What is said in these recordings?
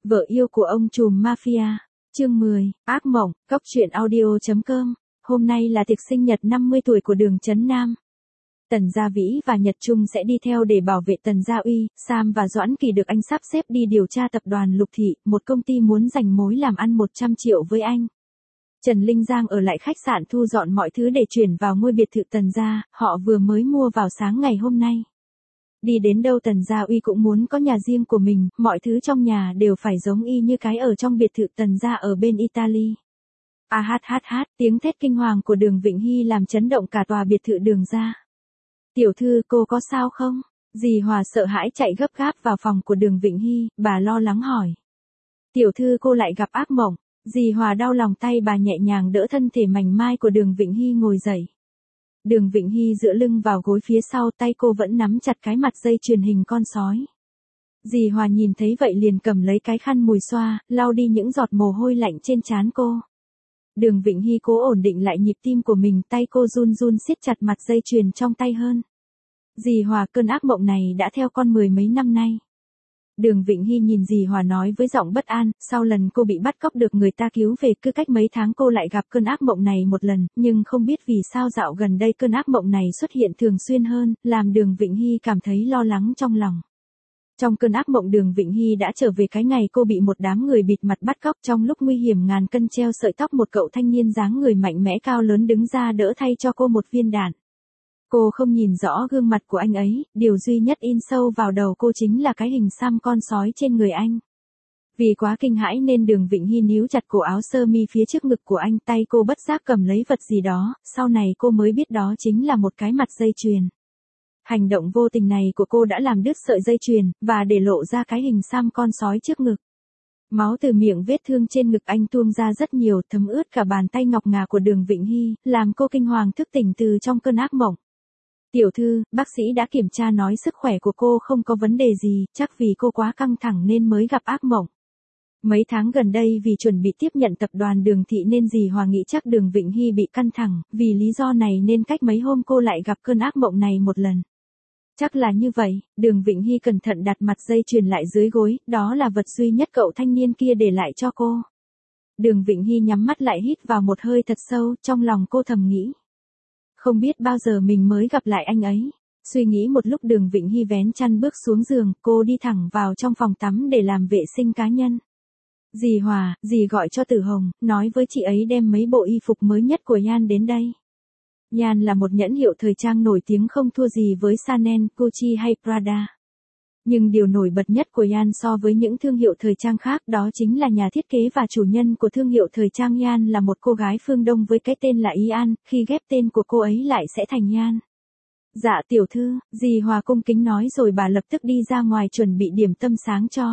Vợ yêu của ông trùm mafia. Chương 10, ác mộng, Cóc truyện audio.com. Hôm nay là tiệc sinh nhật 50 tuổi của Đường Chấn Nam. Tần Gia Vĩ và Nhật Trung sẽ đi theo để bảo vệ Tần Gia Uy. Sam và Doãn Kỳ được anh sắp xếp đi điều tra tập đoàn Lục Thị, một công ty muốn giành mối làm ăn 100 triệu với anh. Trần Linh Giang ở lại khách sạn thu dọn mọi thứ để chuyển vào ngôi biệt thự Tần Gia, họ vừa mới mua vào sáng ngày hôm nay. Đi đến đâu Tần Gia Uy cũng muốn có nhà riêng của mình, mọi thứ trong nhà đều phải giống y như cái ở trong biệt thự Tần Gia ở bên Italy. Tiếng thét kinh hoàng của Đường Vịnh Hy làm chấn động cả tòa biệt thự Đường Gia. Tiểu thư, cô có sao không? Dì Hòa sợ hãi chạy gấp gáp vào phòng của Đường Vịnh Hy, bà lo lắng hỏi. Tiểu thư, cô lại gặp ác mộng. Dì Hòa đau lòng, tay bà nhẹ nhàng đỡ thân thể mảnh mai của Đường Vịnh Hy ngồi dậy. Đường Vịnh Hy dựa lưng vào gối phía sau, tay cô vẫn nắm chặt cái mặt dây chuyền hình con sói. Dì Hòa nhìn thấy vậy liền cầm lấy cái khăn mùi xoa, lau đi những giọt mồ hôi lạnh trên trán cô. Đường Vịnh Hy cố ổn định lại nhịp tim của mình, tay cô run run siết chặt mặt dây chuyền trong tay hơn. Dì Hòa, cơn ác mộng này đã theo con 10 mấy năm nay. Đường Vịnh Hy nhìn dì Hòa nói với giọng bất an, sau lần cô bị bắt cóc được người ta cứu về, cứ cách mấy tháng cô lại gặp cơn ác mộng này một lần, nhưng không biết vì sao dạo gần đây cơn ác mộng này xuất hiện thường xuyên hơn, làm Đường Vịnh Hy cảm thấy lo lắng trong lòng. Trong cơn ác mộng Đường Vịnh Hy đã trở về cái ngày cô bị một đám người bịt mặt bắt cóc, trong lúc nguy hiểm ngàn cân treo sợi tóc, một cậu thanh niên dáng người mạnh mẽ cao lớn đứng ra đỡ thay cho cô một viên đạn. Cô không nhìn rõ gương mặt của anh ấy, điều duy nhất in sâu vào đầu cô chính là cái hình xăm con sói trên người anh. Vì quá kinh hãi nên Đường Vịnh Hy níu chặt cổ áo sơ mi phía trước ngực của anh, tay cô bất giác cầm lấy vật gì đó, sau này cô mới biết đó chính là một cái mặt dây chuyền. Hành động vô tình này của cô đã làm đứt sợi dây chuyền, và để lộ ra cái hình xăm con sói trước ngực. Máu từ miệng vết thương trên ngực anh tuôn ra rất nhiều, thấm ướt cả bàn tay ngọc ngà của Đường Vịnh Hy, làm cô kinh hoàng thức tỉnh từ trong cơn ác mộng. Tiểu thư, bác sĩ đã kiểm tra nói sức khỏe của cô không có vấn đề gì, chắc vì cô quá căng thẳng nên mới gặp ác mộng. Mấy tháng gần đây vì chuẩn bị tiếp nhận tập đoàn Đường Thị nên dì Hòa nghĩ chắc Đường Vịnh Hy bị căng thẳng, vì lý do này nên cách mấy hôm cô lại gặp cơn ác mộng này một lần. Chắc là như vậy, Đường Vịnh Hy cẩn thận đặt mặt dây chuyền lại dưới gối, đó là vật duy nhất cậu thanh niên kia để lại cho cô. Đường Vịnh Hy nhắm mắt lại hít vào một hơi thật sâu, trong lòng cô thầm nghĩ. Không biết bao giờ mình mới gặp lại anh ấy. Suy nghĩ một lúc Đường Vịnh Hy vén chăn bước xuống giường, cô đi thẳng vào trong phòng tắm để làm vệ sinh cá nhân. Dì Hòa, dì gọi cho Tử Hồng, nói với chị ấy đem mấy bộ y phục mới nhất của Yan đến đây. Yan là một nhãn hiệu thời trang nổi tiếng không thua gì với Chanel, Gucci hay Prada. Nhưng điều nổi bật nhất của Yan so với những thương hiệu thời trang khác đó chính là nhà thiết kế và chủ nhân của thương hiệu thời trang Yan là một cô gái phương Đông với cái tên là Y An, khi ghép tên của cô ấy lại sẽ thành Yan. Dạ tiểu thư, dì Hòa cung kính nói rồi bà lập tức đi ra ngoài chuẩn bị điểm tâm sáng cho.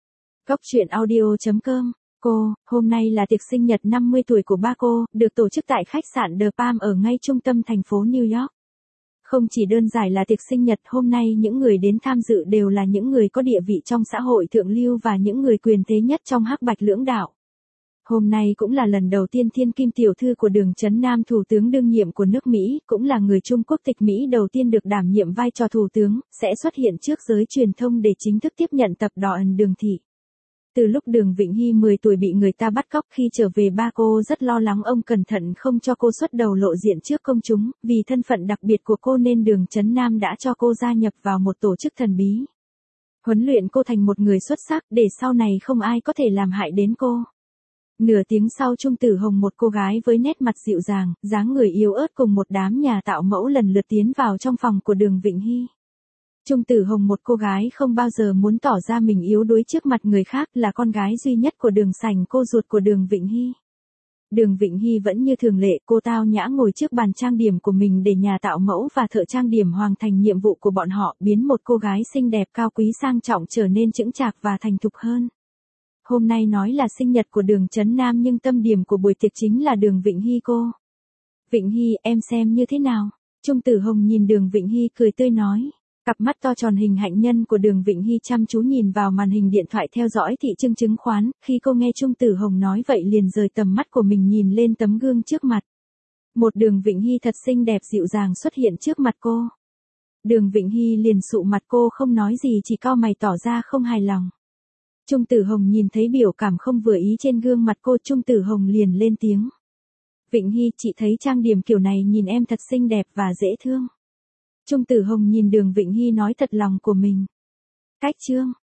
Cóc truyện audio.com. Cô, hôm nay là tiệc sinh nhật 50 tuổi của ba cô, được tổ chức tại khách sạn The Palm ở ngay trung tâm thành phố New York. Không chỉ đơn giản là tiệc sinh nhật, hôm nay những người đến tham dự đều là những người có địa vị trong xã hội thượng lưu và những người quyền thế nhất trong hắc bạch lưỡng đạo. Hôm nay cũng là lần đầu tiên thiên kim tiểu thư của Đường Chấn Nam, thủ tướng đương nhiệm của nước Mỹ, cũng là người Trung quốc tịch Mỹ đầu tiên được đảm nhiệm vai trò thủ tướng, sẽ xuất hiện trước giới truyền thông để chính thức tiếp nhận tập đoàn Đường Thị. Từ lúc Đường Vịnh Hy 10 tuổi bị người ta bắt cóc, khi trở về ba cô rất lo lắng ông cẩn thận không cho cô xuất đầu lộ diện trước công chúng, vì thân phận đặc biệt của cô nên Đường Chấn Nam đã cho cô gia nhập vào một tổ chức thần bí. Huấn luyện cô thành một người xuất sắc để sau này không ai có thể làm hại đến cô. Nửa tiếng sau Trung Tử Hồng, một cô gái với nét mặt dịu dàng, dáng người yếu ớt cùng một đám nhà tạo mẫu lần lượt tiến vào trong phòng của Đường Vịnh Hy. Trung Tử Hồng, một cô gái không bao giờ muốn tỏ ra mình yếu đuối trước mặt người khác, là con gái duy nhất của Đường Sảnh, cô ruột của Đường Vịnh Hy. Đường Vịnh Hy vẫn như thường lệ, cô tao nhã ngồi trước bàn trang điểm của mình để nhà tạo mẫu và thợ trang điểm hoàn thành nhiệm vụ của bọn họ, biến một cô gái xinh đẹp cao quý sang trọng trở nên chững chạc và thành thục hơn. Hôm nay nói là sinh nhật của Đường Chấn Nam nhưng tâm điểm của buổi tiệc chính là Đường Vịnh Hy cô. Vịnh Hy, em xem như thế nào? Trung Tử Hồng nhìn Đường Vịnh Hy cười tươi nói. Cặp mắt to tròn hình hạnh nhân của Đường Vịnh Hy chăm chú nhìn vào màn hình điện thoại theo dõi thị trường chứng khoán, khi cô nghe Trung Tử Hồng nói vậy liền rời tầm mắt của mình nhìn lên tấm gương trước mặt. Một Đường Vịnh Hy thật xinh đẹp dịu dàng xuất hiện trước mặt cô. Đường Vịnh Hy liền sụ mặt, cô không nói gì chỉ cau mày tỏ ra không hài lòng. Trung Tử Hồng nhìn thấy biểu cảm không vừa ý trên gương mặt cô, Trung Tử Hồng liền lên tiếng. Vịnh Hy, chị thấy trang điểm kiểu này nhìn em thật xinh đẹp và dễ thương. Trung Tử Hồng nhìn Đường Vịnh Hy nói thật lòng của mình. Cách chương.